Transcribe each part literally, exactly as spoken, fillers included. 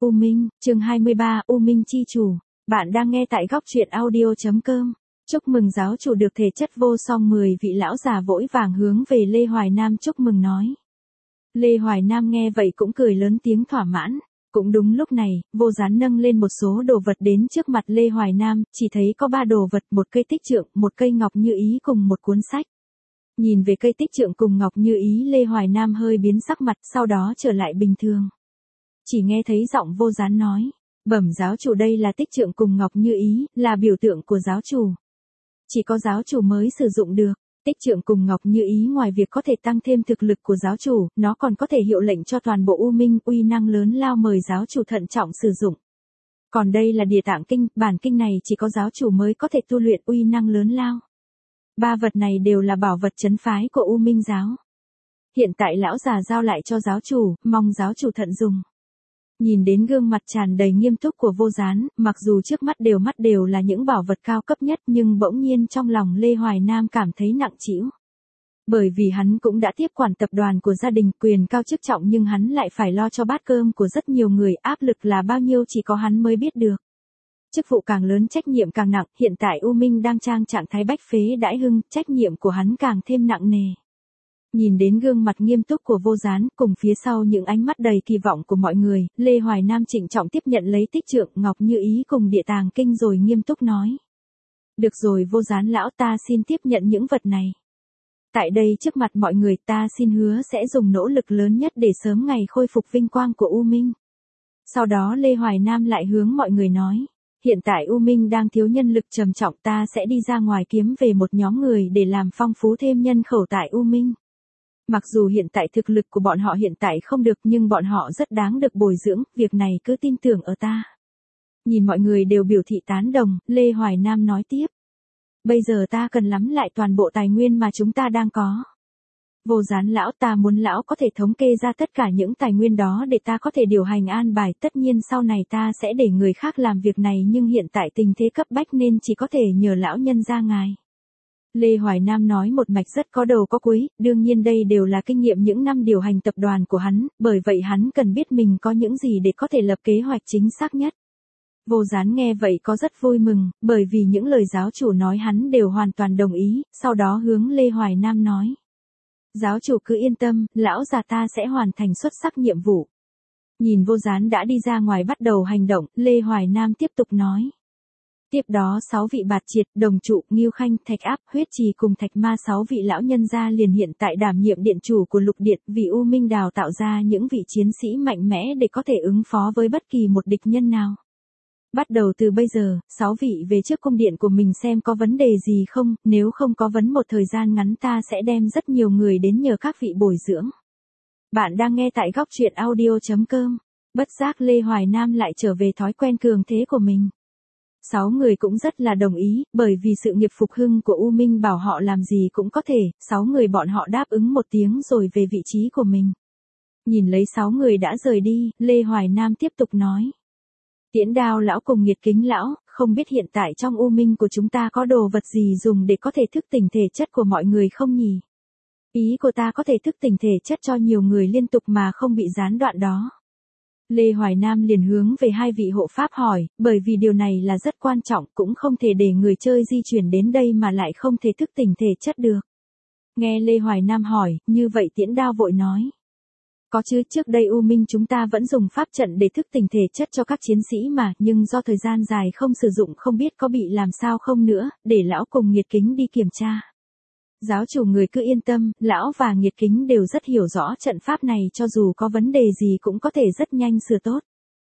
U Minh, chương hai mươi ba, U Minh chi chủ. Bạn đang nghe tại góc truyện audio.com. Chúc mừng giáo chủ được thể chất vô song. Mười vị lão già vội vàng hướng về Lê Hoài Nam chúc mừng nói. Lê Hoài Nam nghe vậy cũng cười lớn tiếng thỏa mãn. Cũng đúng lúc này, Vô Gián nâng lên một số đồ vật đến trước mặt Lê Hoài Nam, chỉ thấy có ba đồ vật, một cây tích trượng, một cây ngọc như ý cùng một cuốn sách. Nhìn về cây tích trượng cùng ngọc như ý, Lê Hoài Nam hơi biến sắc mặt, sau đó trở lại bình thường. Chỉ nghe thấy giọng Vô Gián nói, bẩm giáo chủ, đây là tích trượng cùng ngọc như ý, là biểu tượng của giáo chủ. Chỉ có giáo chủ mới sử dụng được. Tích trượng cùng ngọc như ý ngoài việc có thể tăng thêm thực lực của giáo chủ, nó còn có thể hiệu lệnh cho toàn bộ U Minh, uy năng lớn lao, mời giáo chủ thận trọng sử dụng. Còn đây là Địa Tạng Kinh, bản kinh này chỉ có giáo chủ mới có thể tu luyện, uy năng lớn lao. Ba vật này đều là bảo vật trấn phái của U Minh giáo. Hiện tại lão già giao lại cho giáo chủ, mong giáo chủ thận dùng. Nhìn đến gương mặt tràn đầy nghiêm túc của Vô Gián, mặc dù trước mắt đều mắt đều là những bảo vật cao cấp nhất, nhưng bỗng nhiên trong lòng Lê Hoài Nam cảm thấy nặng trĩu. Bởi vì hắn cũng đã tiếp quản tập đoàn của gia đình, quyền cao chức trọng, nhưng hắn lại phải lo cho bát cơm của rất nhiều người, áp lực là bao nhiêu chỉ có hắn mới biết được. Chức vụ càng lớn trách nhiệm càng nặng, hiện tại U Minh đang trang trạng thái bách phế đãi hưng, trách nhiệm của hắn càng thêm nặng nề. Nhìn đến gương mặt nghiêm túc của Vô Gián, cùng phía sau những ánh mắt đầy kỳ vọng của mọi người, Lê Hoài Nam trịnh trọng tiếp nhận lấy tích trượng, ngọc như ý cùng Địa Tàng Kinh rồi nghiêm túc nói. Được rồi Vô Gián lão, ta xin tiếp nhận những vật này. Tại đây trước mặt mọi người, ta xin hứa sẽ dùng nỗ lực lớn nhất để sớm ngày khôi phục vinh quang của U Minh. Sau đó Lê Hoài Nam lại hướng mọi người nói. Hiện tại U Minh đang thiếu nhân lực trầm trọng, ta sẽ đi ra ngoài kiếm về một nhóm người để làm phong phú thêm nhân khẩu tại U Minh. Mặc dù hiện tại thực lực của bọn họ hiện tại không được, nhưng bọn họ rất đáng được bồi dưỡng, việc này cứ tin tưởng ở ta. Nhìn mọi người đều biểu thị tán đồng, Lê Hoài Nam nói tiếp. Bây giờ ta cần lắm lại toàn bộ tài nguyên mà chúng ta đang có. Vô Gián lão, ta muốn lão có thể thống kê ra tất cả những tài nguyên đó để ta có thể điều hành an bài, tất nhiên sau này ta sẽ để người khác làm việc này, nhưng hiện tại tình thế cấp bách nên chỉ có thể nhờ lão nhân gia ngài. Lê Hoài Nam nói một mạch rất có đầu có cuối, đương nhiên đây đều là kinh nghiệm những năm điều hành tập đoàn của hắn, bởi vậy hắn cần biết mình có những gì để có thể lập kế hoạch chính xác nhất. Vô Gián nghe vậy có rất vui mừng, bởi vì những lời giáo chủ nói hắn đều hoàn toàn đồng ý, sau đó hướng Lê Hoài Nam nói. Giáo chủ cứ yên tâm, lão già ta sẽ hoàn thành xuất sắc nhiệm vụ. Nhìn Vô Gián đã đi ra ngoài bắt đầu hành động, Lê Hoài Nam tiếp tục nói. Tiếp đó sáu vị Bạt Triệt, Đồng Trụ, Ngưu Khanh, Thạch Áp, Huyết Trì cùng Thạch Ma sáu vị lão nhân gia liền hiện tại đảm nhiệm điện chủ của lục điện, vì U Minh đào tạo ra những vị chiến sĩ mạnh mẽ để có thể ứng phó với bất kỳ một địch nhân nào. Bắt đầu từ bây giờ, sáu vị về trước cung điện của mình xem có vấn đề gì không, nếu không có vấn một thời gian ngắn ta sẽ đem rất nhiều người đến nhờ các vị bồi dưỡng. Bạn đang nghe tại góc truyện audio.com. Bất giác Lê Hoài Nam lại trở về thói quen cường thế của mình. Sáu người cũng rất là đồng ý, bởi vì sự nghiệp phục hưng của U Minh bảo họ làm gì cũng có thể, sáu người bọn họ đáp ứng một tiếng rồi về vị trí của mình. Nhìn lấy sáu người đã rời đi, Lê Hoài Nam tiếp tục nói. Tiễn Đao lão cùng Nhiệt Kính lão, không biết hiện tại trong U Minh của chúng ta có đồ vật gì dùng để có thể thức tỉnh thể chất của mọi người không nhỉ? Ý của ta có thể thức tỉnh thể chất cho nhiều người liên tục mà không bị gián đoạn đó. Lê Hoài Nam liền hướng về hai vị hộ pháp hỏi, bởi vì điều này là rất quan trọng, cũng không thể để người chơi di chuyển đến đây mà lại không thể thức tỉnh thể chất được. Nghe Lê Hoài Nam hỏi, như vậy Tiễn Đao vội nói. Có chứ, trước đây U Minh chúng ta vẫn dùng pháp trận để thức tỉnh thể chất cho các chiến sĩ mà, nhưng do thời gian dài không sử dụng không biết có bị làm sao không nữa, để lão cùng Nhiệt Kính đi kiểm tra. Giáo chủ người cứ yên tâm, lão và Nhiệt Kính đều rất hiểu rõ trận pháp này, cho dù có vấn đề gì cũng có thể rất nhanh sửa tốt.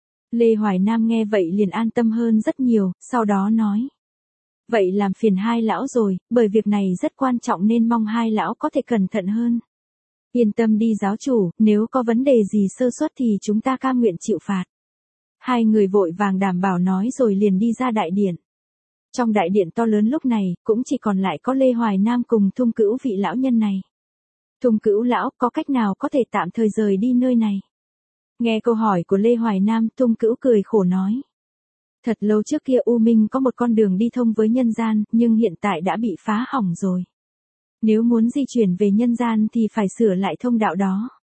Lê Hoài Nam nghe vậy liền an tâm hơn rất nhiều, sau đó nói. Vậy làm phiền hai lão rồi, bởi việc này rất quan trọng nên mong hai lão có thể cẩn thận hơn. Yên tâm đi giáo chủ, nếu có vấn đề gì sơ suất thì chúng ta cam nguyện chịu phạt. Hai người vội vàng đảm bảo nói rồi liền đi ra đại điện. Trong đại điện to lớn lúc này, cũng chỉ còn lại có Lê Hoài Nam cùng Thung Cữu vị lão nhân này. Thung Cữu lão, có cách nào có thể tạm thời rời đi nơi này? Nghe câu hỏi của Lê Hoài Nam, Thung Cữu cười khổ nói. Thật lâu trước kia U Minh có một con đường đi thông với nhân gian, nhưng hiện tại đã bị phá hỏng rồi. Nếu muốn di chuyển về nhân gian thì phải sửa lại thông đạo đó.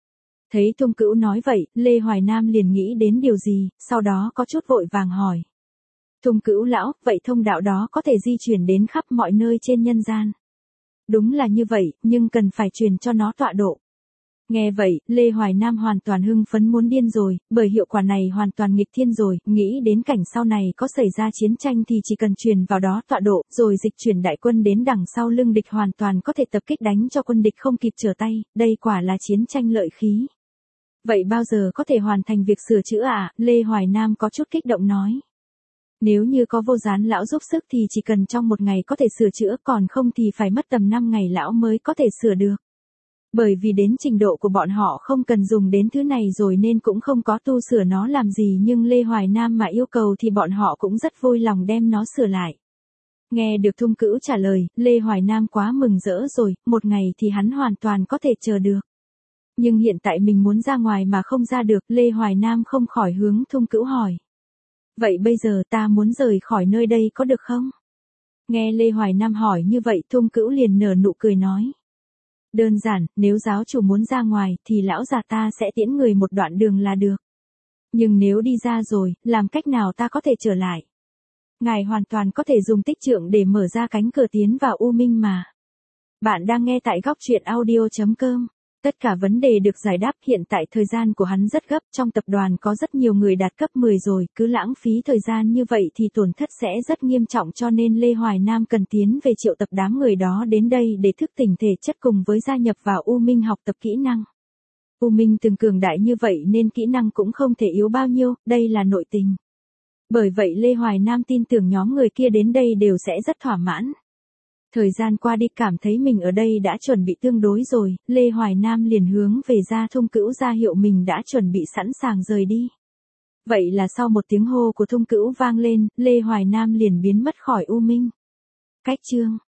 Thấy Thung Cữu nói vậy, Lê Hoài Nam liền nghĩ đến điều gì, sau đó có chút vội vàng hỏi. Thung Cữu lão, vậy thông đạo đó có thể di chuyển đến khắp mọi nơi trên nhân gian. Đúng là như vậy, nhưng cần phải truyền cho nó tọa độ. Nghe vậy, Lê Hoài Nam hoàn toàn hưng phấn muốn điên rồi, bởi hiệu quả này hoàn toàn nghịch thiên rồi, nghĩ đến cảnh sau này có xảy ra chiến tranh thì chỉ cần truyền vào đó tọa độ, rồi dịch chuyển đại quân đến đằng sau lưng địch hoàn toàn có thể tập kích đánh cho quân địch không kịp trở tay, đây quả là chiến tranh lợi khí. Vậy bao giờ có thể hoàn thành việc sửa chữa à? Lê Hoài Nam có chút kích động nói. Nếu như có Vô Gián lão giúp sức thì chỉ cần trong một ngày có thể sửa chữa, còn không thì phải mất tầm năm ngày lão mới có thể sửa được. Bởi vì đến trình độ của bọn họ không cần dùng đến thứ này rồi nên cũng không có tu sửa nó làm gì, nhưng Lê Hoài Nam mà yêu cầu thì bọn họ cũng rất vui lòng đem nó sửa lại. Nghe được Thung Cữu trả lời, Lê Hoài Nam quá mừng rỡ rồi, một ngày thì hắn hoàn toàn có thể chờ được. Nhưng hiện tại mình muốn ra ngoài mà không ra được, Lê Hoài Nam không khỏi hướng Thung Cữu hỏi. Vậy bây giờ ta muốn rời khỏi nơi đây có được không? Nghe Lê Hoài Nam hỏi như vậy, Thung Cữu liền nở nụ cười nói. Đơn giản, nếu giáo chủ muốn ra ngoài, thì lão già ta sẽ tiễn người một đoạn đường là được. Nhưng nếu đi ra rồi, làm cách nào ta có thể trở lại? Ngài hoàn toàn có thể dùng tích trượng để mở ra cánh cửa tiến vào U Minh mà. Bạn đang nghe tại góc truyện audio chấm com. Tất cả vấn đề được giải đáp, hiện tại thời gian của hắn rất gấp, trong tập đoàn có rất nhiều người đạt cấp mười rồi, cứ lãng phí thời gian như vậy thì tổn thất sẽ rất nghiêm trọng, cho nên Lê Hoài Nam cần tiến về triệu tập đám người đó đến đây để thức tỉnh thể chất cùng với gia nhập vào U Minh học tập kỹ năng. U Minh từng cường đại như vậy nên kỹ năng cũng không thể yếu bao nhiêu, đây là nội tình. Bởi vậy Lê Hoài Nam tin tưởng nhóm người kia đến đây đều sẽ rất thỏa mãn. Thời gian qua đi cảm thấy mình ở đây đã chuẩn bị tương đối rồi, Lê Hoài Nam liền hướng về ra Thung Cữu ra hiệu mình đã chuẩn bị sẵn sàng rời đi. Vậy là sau một tiếng hô của Thung Cữu vang lên, Lê Hoài Nam liền biến mất khỏi U Minh. Cách chương